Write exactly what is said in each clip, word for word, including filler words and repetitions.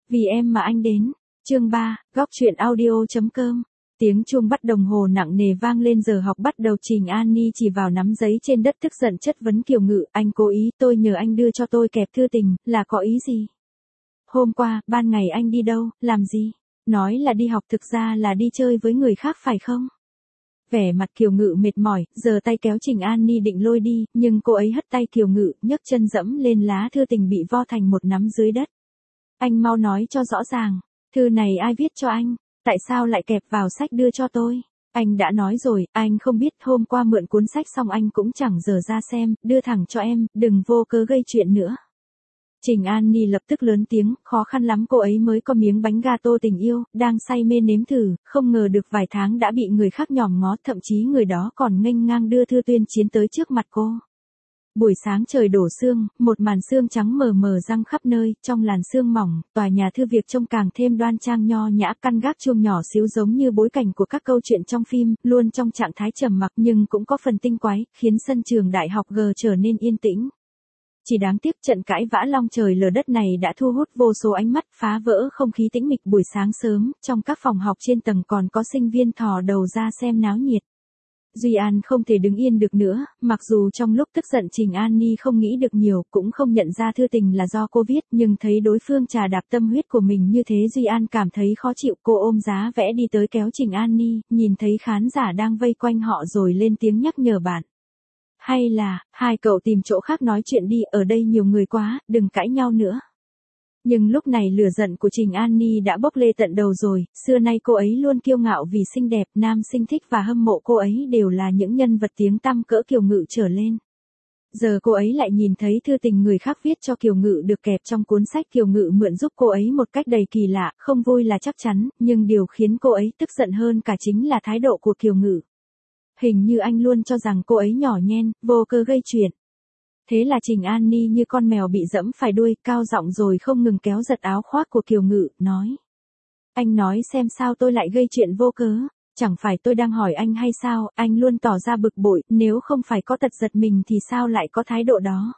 Vì em mà anh đến. Chương ba, góc truyện audio.com. Tiếng chuông bắt đồng hồ nặng nề vang lên, giờ học bắt đầu. Trình An Ni chỉ vào nắm giấy trên đất tức giận chất vấn Kiều Ngự, anh cố ý, tôi nhờ anh đưa cho tôi kẹp thư tình, là có ý gì? Hôm qua, ban ngày anh đi đâu, làm gì? Nói là đi học thực ra là đi chơi với người khác phải không? Vẻ mặt Kiều Ngự mệt mỏi, giơ tay kéo Trình An Ni định lôi đi, nhưng cô ấy hất tay Kiều Ngự, nhấc chân dẫm lên lá thư tình bị vo thành một nắm dưới đất. Anh mau nói cho rõ ràng, thư này ai viết cho anh? Tại sao lại kẹp vào sách đưa cho tôi? Anh đã nói rồi, anh không biết, hôm qua mượn cuốn sách xong anh cũng chẳng dở ra xem, đưa thẳng cho em, đừng vô cớ gây chuyện nữa. Trình An Ni lập tức lớn tiếng, khó khăn lắm cô ấy mới có miếng bánh gato tình yêu, đang say mê nếm thử, không ngờ được vài tháng đã bị người khác nhòm ngó, thậm chí người đó còn nghênh ngang đưa thư tuyên chiến tới trước mặt cô. Buổi sáng trời đổ sương, một màn sương trắng mờ mờ răng khắp nơi, trong làn sương mỏng, tòa nhà thư viện trông càng thêm đoan trang nho nhã, căn gác chuông nhỏ xíu giống như bối cảnh của các câu chuyện trong phim, luôn trong trạng thái trầm mặc nhưng cũng có phần tinh quái, khiến sân trường đại học G trở nên yên tĩnh. Chỉ đáng tiếc trận cãi vã long trời lở đất này đã thu hút vô số ánh mắt, phá vỡ không khí tĩnh mịch buổi sáng sớm, trong các phòng học trên tầng còn có sinh viên thò đầu ra xem náo nhiệt. Duy An không thể đứng yên được nữa, mặc dù trong lúc tức giận Trình An Ni không nghĩ được nhiều, cũng không nhận ra thư tình là do cô viết, nhưng thấy đối phương trà đạp tâm huyết của mình như thế Duy An cảm thấy khó chịu. Cô ôm giá vẽ đi tới kéo Trình An Ni, nhìn thấy khán giả đang vây quanh họ rồi lên tiếng nhắc nhở bạn. Hay là, hai cậu tìm chỗ khác nói chuyện đi, ở đây nhiều người quá, đừng cãi nhau nữa. Nhưng lúc này lửa giận của Trình An Ni đã bốc lên tận đầu rồi, xưa nay cô ấy luôn kiêu ngạo vì xinh đẹp, nam sinh thích và hâm mộ cô ấy đều là những nhân vật tiếng tăm cỡ Kiều Ngự trở lên. Giờ cô ấy lại nhìn thấy thư tình người khác viết cho Kiều Ngự được kẹp trong cuốn sách Kiều Ngự mượn giúp cô ấy một cách đầy kỳ lạ, không vui là chắc chắn, nhưng điều khiến cô ấy tức giận hơn cả chính là thái độ của Kiều Ngự. Hình như anh luôn cho rằng cô ấy nhỏ nhen, vô cớ gây chuyện. Thế là Trình An Ni như con mèo bị dẫm phải đuôi, cao giọng rồi không ngừng kéo giật áo khoác của Kiều Ngự, nói. Anh nói xem sao tôi lại gây chuyện vô cớ, chẳng phải tôi đang hỏi anh hay sao, anh luôn tỏ ra bực bội, nếu không phải có tật giật mình thì sao lại có thái độ đó.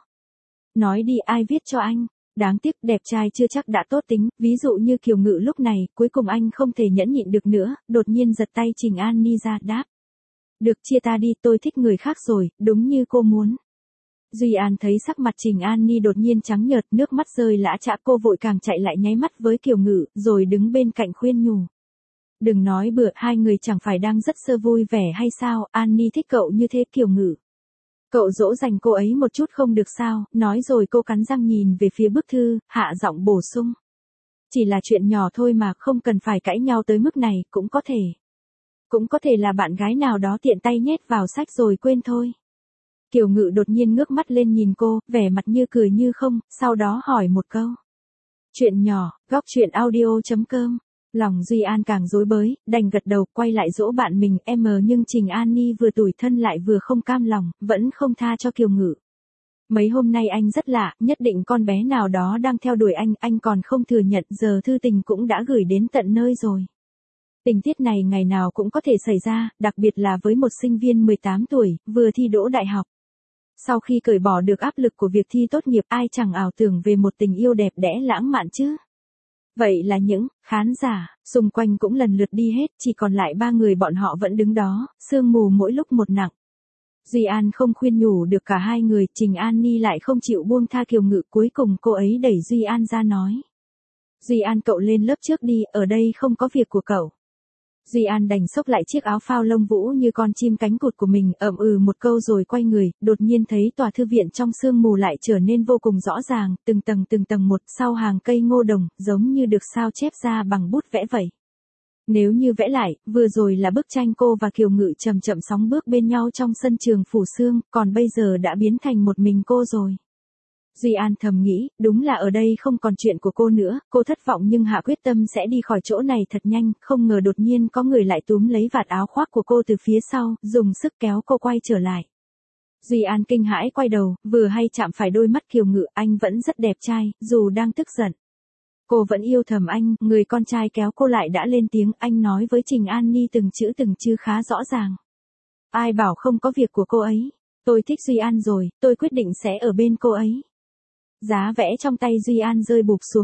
Nói đi, ai viết cho anh? Đáng tiếc đẹp trai chưa chắc đã tốt tính, ví dụ như Kiều Ngự lúc này, cuối cùng anh không thể nhẫn nhịn được nữa, đột nhiên giật tay Trình An Ni ra, đáp. Được, chia ta đi, tôi thích người khác rồi, đúng như cô muốn. Duy An thấy sắc mặt Trình An Ni đột nhiên trắng nhợt, nước mắt rơi lã chã, cô vội càng chạy lại nháy mắt với Kiều Ngự, rồi đứng bên cạnh khuyên nhủ. Đừng nói bừa, hai người chẳng phải đang rất sơ vui vẻ hay sao, An Ni thích cậu như thế. Kiều Ngự. Cậu dỗ dành cô ấy một chút không được sao, nói rồi cô cắn răng nhìn về phía bức thư, hạ giọng bổ sung. Chỉ là chuyện nhỏ thôi mà, không cần phải cãi nhau tới mức này, cũng có thể. Cũng có thể là bạn gái nào đó tiện tay nhét vào sách rồi quên thôi. Kiều Ngự đột nhiên ngước mắt lên nhìn cô, vẻ mặt như cười như không, sau đó hỏi một câu. Chuyện nhỏ, góc truyện audio.com. Lòng Duy An càng rối bời, đành gật đầu, quay lại dỗ bạn mình em nhưng Trình An Ni vừa tủi thân lại vừa không cam lòng, vẫn không tha cho Kiều Ngự. Mấy hôm nay anh rất lạ, nhất định con bé nào đó đang theo đuổi anh, anh còn không thừa nhận, giờ thư tình cũng đã gửi đến tận nơi rồi. Tình tiết này ngày nào cũng có thể xảy ra, đặc biệt là với một sinh viên mười tám tuổi, vừa thi đỗ đại học. Sau khi cởi bỏ được áp lực của việc thi tốt nghiệp, ai chẳng ảo tưởng về một tình yêu đẹp đẽ lãng mạn chứ. Vậy là những khán giả xung quanh cũng lần lượt đi hết, chỉ còn lại ba người bọn họ vẫn đứng đó, sương mù mỗi lúc một nặng. Duy An không khuyên nhủ được cả hai người, Trình An Ni lại không chịu buông tha Kiều Ngự, cuối cùng cô ấy đẩy Duy An ra nói. Duy An, cậu lên lớp trước đi, ở đây không có việc của cậu. Duy An đành xốc lại chiếc áo phao lông vũ như con chim cánh cụt của mình, ậm ừ một câu rồi quay người, đột nhiên thấy tòa thư viện trong sương mù lại trở nên vô cùng rõ ràng, từng tầng từng tầng một, sau hàng cây ngô đồng, giống như được sao chép ra bằng bút vẽ vậy. Nếu như vẽ lại, vừa rồi là bức tranh cô và Kiều Ngự chậm chậm sóng bước bên nhau trong sân trường phủ sương, còn bây giờ đã biến thành một mình cô rồi. Duy An thầm nghĩ, đúng là ở đây không còn chuyện của cô nữa, cô thất vọng nhưng hạ quyết tâm sẽ đi khỏi chỗ này thật nhanh, không ngờ đột nhiên có người lại túm lấy vạt áo khoác của cô từ phía sau, dùng sức kéo cô quay trở lại. Duy An kinh hãi quay đầu, vừa hay chạm phải đôi mắt Kiều Ngự, anh vẫn rất đẹp trai, dù đang tức giận. Cô vẫn yêu thầm anh, người con trai kéo cô lại đã lên tiếng, anh nói với Trình An Ni từng chữ từng chữ khá rõ ràng. Ai bảo không có việc của cô ấy, tôi thích Duy An rồi, tôi quyết định sẽ ở bên cô ấy. Giá vẽ trong tay Duy An rơi bụp xuống đất,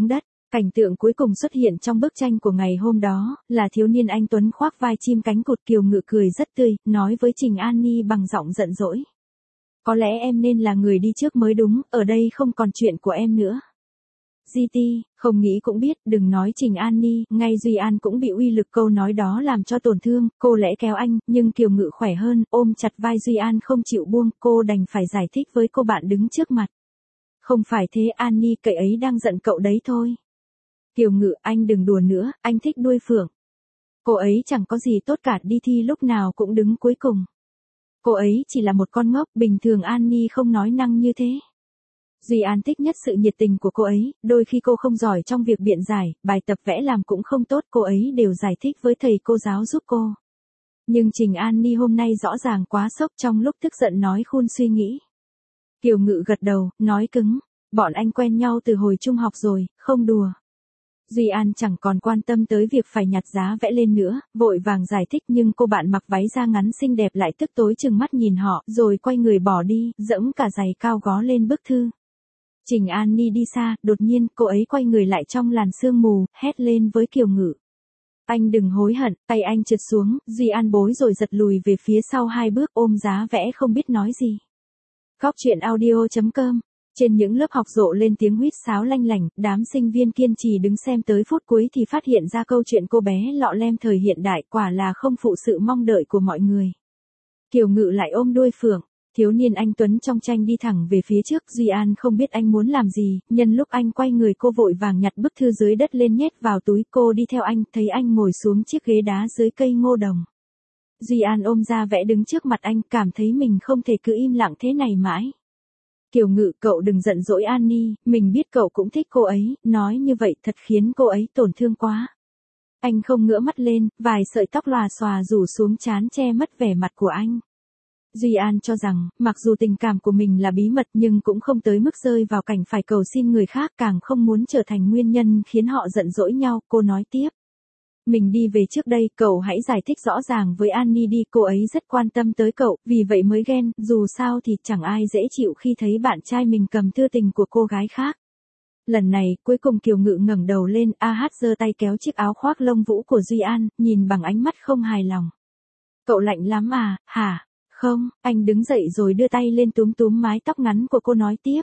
Cảnh tượng cuối cùng xuất hiện trong bức tranh của ngày hôm đó, là thiếu niên anh Tuấn khoác vai chim cánh cụt Kiều Ngự cười rất tươi, nói với Trình An Ni bằng giọng giận dỗi. Có lẽ em nên là người đi trước mới đúng, ở đây không còn chuyện của em nữa. giê tê, không nghĩ cũng biết, đừng nói Trình An Ni, ngay Duy An cũng bị uy lực câu nói đó làm cho tổn thương, cô lẽ kéo anh, nhưng Kiều Ngự khỏe hơn, ôm chặt vai Duy An không chịu buông, cô đành phải giải thích với cô bạn đứng trước mặt. Không phải thế An Ni, cậu ấy đang giận cậu đấy thôi. Kiều Ngự, anh đừng đùa nữa, anh thích đuôi phượng. Cô ấy chẳng có gì tốt cả, đi thi lúc nào cũng đứng cuối cùng. Cô ấy chỉ là một con ngốc, bình thường An Ni không nói năng như thế. Duy An thích nhất sự nhiệt tình của cô ấy, đôi khi cô không giỏi trong việc biện giải, bài tập vẽ làm cũng không tốt, cô ấy đều giải thích với thầy cô giáo giúp cô. Nhưng Trình An Ni hôm nay rõ ràng quá sốc, trong lúc tức giận nói khôn suy nghĩ. Kiều Ngự gật đầu, nói cứng, bọn anh quen nhau từ hồi trung học rồi, không đùa. Duy An chẳng còn quan tâm tới việc phải nhặt giá vẽ lên nữa, vội vàng giải thích, nhưng cô bạn mặc váy da ngắn xinh đẹp lại tức tối chừng mắt nhìn họ, rồi quay người bỏ đi, dẫm cả giày cao gó lên bức thư. Trình An Ni đi xa, đột nhiên, cô ấy quay người lại trong làn sương mù, hét lên với Kiều Ngự. Anh đừng hối hận, tay anh trượt xuống, Duy An bối rồi giật lùi về phía sau hai bước, ôm giá vẽ không biết nói gì. Góc truyện audio chấm com. Trên những lớp học rộ lên tiếng huýt sáo lanh lảnh, đám sinh viên kiên trì đứng xem tới phút cuối thì phát hiện ra câu chuyện cô bé lọ lem thời hiện đại quả là không phụ sự mong đợi của mọi người. Kiều Ngự lại ôm đuôi phượng, thiếu niên anh Tuấn trong tranh đi thẳng về phía trước, Duy An không biết anh muốn làm gì, nhân lúc anh quay người cô vội vàng nhặt bức thư dưới đất lên nhét vào túi, cô đi theo anh, thấy anh ngồi xuống chiếc ghế đá dưới cây ngô đồng. Duy An ôm ra vẽ đứng trước mặt anh, cảm thấy mình không thể cứ im lặng thế này mãi. Kiều Ngự, cậu đừng giận dỗi An Ni, mình biết cậu cũng thích cô ấy, nói như vậy thật khiến cô ấy tổn thương quá. Anh không ngửa mắt lên, vài sợi tóc lòa xòa rủ xuống trán che mất vẻ mặt của anh. Duy An cho rằng, mặc dù tình cảm của mình là bí mật nhưng cũng không tới mức rơi vào cảnh phải cầu xin người khác, càng không muốn trở thành nguyên nhân khiến họ giận dỗi nhau, cô nói tiếp. Mình đi về trước đây, cậu hãy giải thích rõ ràng với Annie đi, cô ấy rất quan tâm tới cậu, vì vậy mới ghen, dù sao thì chẳng ai dễ chịu khi thấy bạn trai mình cầm thư tình của cô gái khác. Lần này, cuối cùng Kiều Ngự ngẩng đầu lên, a hát giơ tay kéo chiếc áo khoác lông vũ của Duy An, nhìn bằng ánh mắt không hài lòng. Cậu lạnh lắm à, hả? Không, anh đứng dậy rồi đưa tay lên túm túm mái tóc ngắn của cô nói tiếp.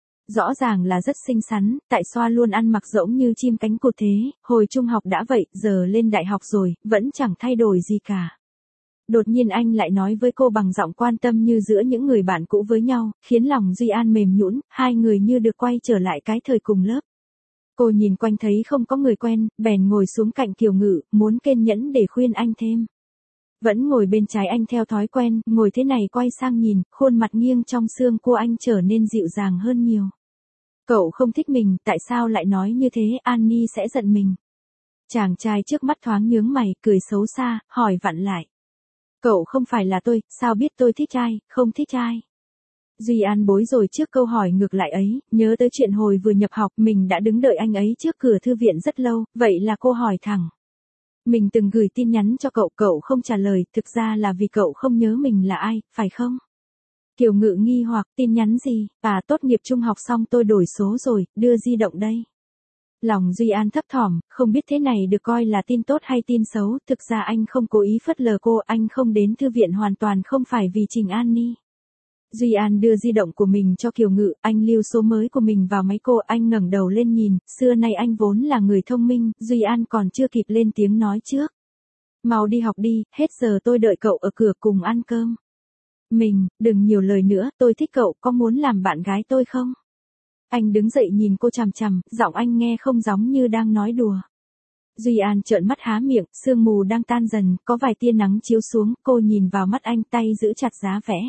Rõ ràng là rất xinh xắn, tại sao luôn ăn mặc giống như chim cánh cụt thế, hồi trung học đã vậy, giờ lên đại học rồi, vẫn chẳng thay đổi gì cả. Đột nhiên anh lại nói với cô bằng giọng quan tâm như giữa những người bạn cũ với nhau, khiến lòng Duy An mềm nhũn, hai người như được quay trở lại cái thời cùng lớp. Cô nhìn quanh thấy không có người quen, bèn ngồi xuống cạnh Kiều Ngự, muốn kiên nhẫn để khuyên anh thêm. Vẫn ngồi bên trái anh theo thói quen, ngồi thế này quay sang nhìn, khuôn mặt nghiêng trong xương của anh trở nên dịu dàng hơn nhiều. Cậu không thích mình, tại sao lại nói như thế, Annie sẽ giận mình. Chàng trai trước mắt thoáng nhướng mày, cười xấu xa, hỏi vặn lại. Cậu không phải là tôi, sao biết tôi thích trai, không thích trai. Duy An bối rồi trước câu hỏi ngược lại ấy, nhớ tới chuyện hồi vừa nhập học, mình đã đứng đợi anh ấy trước cửa thư viện rất lâu, vậy là cô hỏi thẳng. Mình từng gửi tin nhắn cho cậu, cậu không trả lời, thực ra là vì cậu không nhớ mình là ai, phải không? Kiều Ngự nghi hoặc, tin nhắn gì, à tốt nghiệp trung học xong tôi đổi số rồi, đưa di động đây. Lòng Duy An thấp thỏm, không biết thế này được coi là tin tốt hay tin xấu, thực ra anh không cố ý phớt lờ cô, anh không đến thư viện hoàn toàn không phải vì Trình An Ni. Duy An đưa di động của mình cho Kiều Ngự, anh lưu số mới của mình vào máy cô, anh ngẩng đầu lên nhìn, xưa nay anh vốn là người thông minh, Duy An còn chưa kịp lên tiếng nói trước. Mau đi học đi, hết giờ tôi đợi cậu ở cửa cùng ăn cơm. Mình, đừng nhiều lời nữa, tôi thích cậu, có muốn làm bạn gái tôi không? Anh đứng dậy nhìn cô chằm chằm, giọng anh nghe không giống như đang nói đùa. Duy An trợn mắt há miệng, sương mù đang tan dần, có vài tia nắng chiếu xuống, cô nhìn vào mắt anh, tay giữ chặt giá vẽ.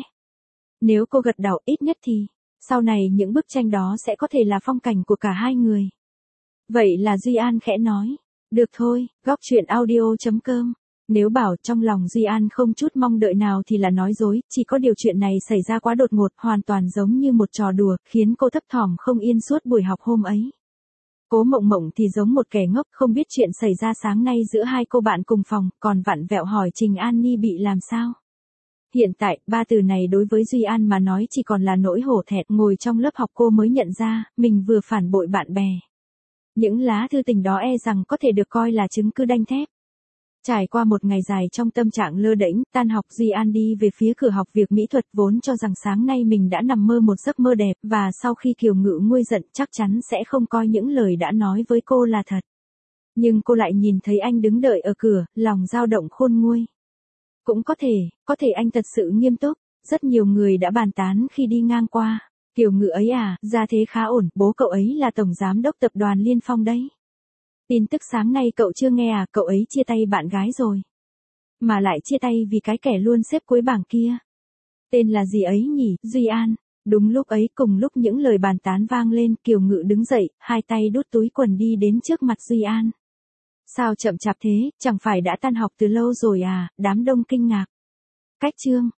Nếu cô gật đầu ít nhất thì, sau này những bức tranh đó sẽ có thể là phong cảnh của cả hai người. Vậy là Duy An khẽ nói, được thôi, góc truyện audio chấm com. Nếu bảo trong lòng Duy An không chút mong đợi nào thì là nói dối, chỉ có điều chuyện này xảy ra quá đột ngột, hoàn toàn giống như một trò đùa, khiến cô thấp thỏm không yên suốt buổi học hôm ấy. Cố Mộng Mộng thì giống một kẻ ngốc, không biết chuyện xảy ra sáng nay giữa hai cô bạn cùng phòng, còn vặn vẹo hỏi Trình An Ni bị làm sao. Hiện tại, ba từ này đối với Duy An mà nói chỉ còn là nỗi hổ thẹn, ngồi trong lớp học cô mới nhận ra, mình vừa phản bội bạn bè. Những lá thư tình đó e rằng có thể được coi là chứng cứ đanh thép. Trải qua một ngày dài trong tâm trạng lơ đễnh, tan học Duy An đi về phía cửa học việc mỹ thuật vốn cho rằng sáng nay mình đã nằm mơ một giấc mơ đẹp và sau khi Kiều Ngự nguôi giận chắc chắn sẽ không coi những lời đã nói với cô là thật. Nhưng cô lại nhìn thấy anh đứng đợi ở cửa, lòng dao động khôn nguôi. Cũng có thể, có thể anh thật sự nghiêm túc, rất nhiều người đã bàn tán khi đi ngang qua. Kiều Ngự ấy à, gia thế khá ổn, bố cậu ấy là tổng giám đốc tập đoàn Liên Phong đấy. Tin tức sáng nay cậu chưa nghe à, cậu ấy chia tay bạn gái rồi. Mà lại chia tay vì cái kẻ luôn xếp cuối bảng kia. Tên là gì ấy nhỉ, Duy An. Đúng lúc ấy cùng lúc những lời bàn tán vang lên, Kiều Ngự đứng dậy, hai tay đút túi quần đi đến trước mặt Duy An. Sao chậm chạp thế, chẳng phải đã tan học từ lâu rồi à, đám đông kinh ngạc. Cách chương.